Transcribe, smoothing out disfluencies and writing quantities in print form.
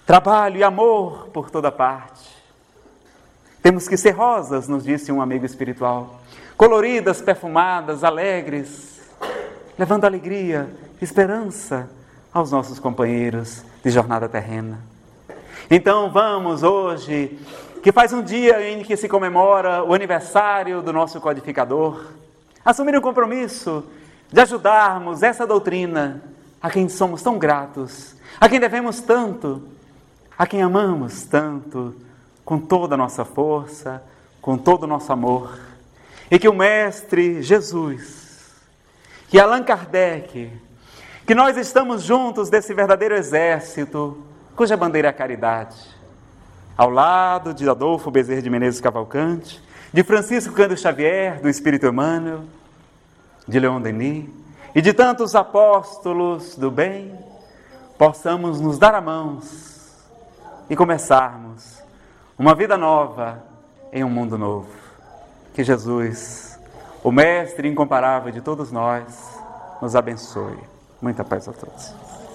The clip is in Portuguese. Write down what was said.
trabalho e amor por toda parte. Temos que ser rosas, nos disse um amigo espiritual, coloridas, perfumadas, alegres, levando alegria, esperança aos nossos companheiros de jornada terrena. Então vamos hoje, que faz um dia em que se comemora o aniversário do nosso codificador, assumir o compromisso de ajudarmos essa doutrina a quem somos tão gratos, a quem devemos tanto, a quem amamos tanto, com toda a nossa força, com todo o nosso amor. E que o Mestre Jesus, que Allan Kardec, que nós estamos juntos desse verdadeiro exército, cuja bandeira é a caridade, ao lado de Adolfo Bezerra de Menezes Cavalcante, de Francisco Cândido Xavier, do Espírito Emmanuel, de Leon Denis e de tantos apóstolos do bem, possamos nos dar a mãos e começarmos uma vida nova em um mundo novo. Que Jesus, o Mestre incomparável de todos nós, nos abençoe. Muita paz a todos.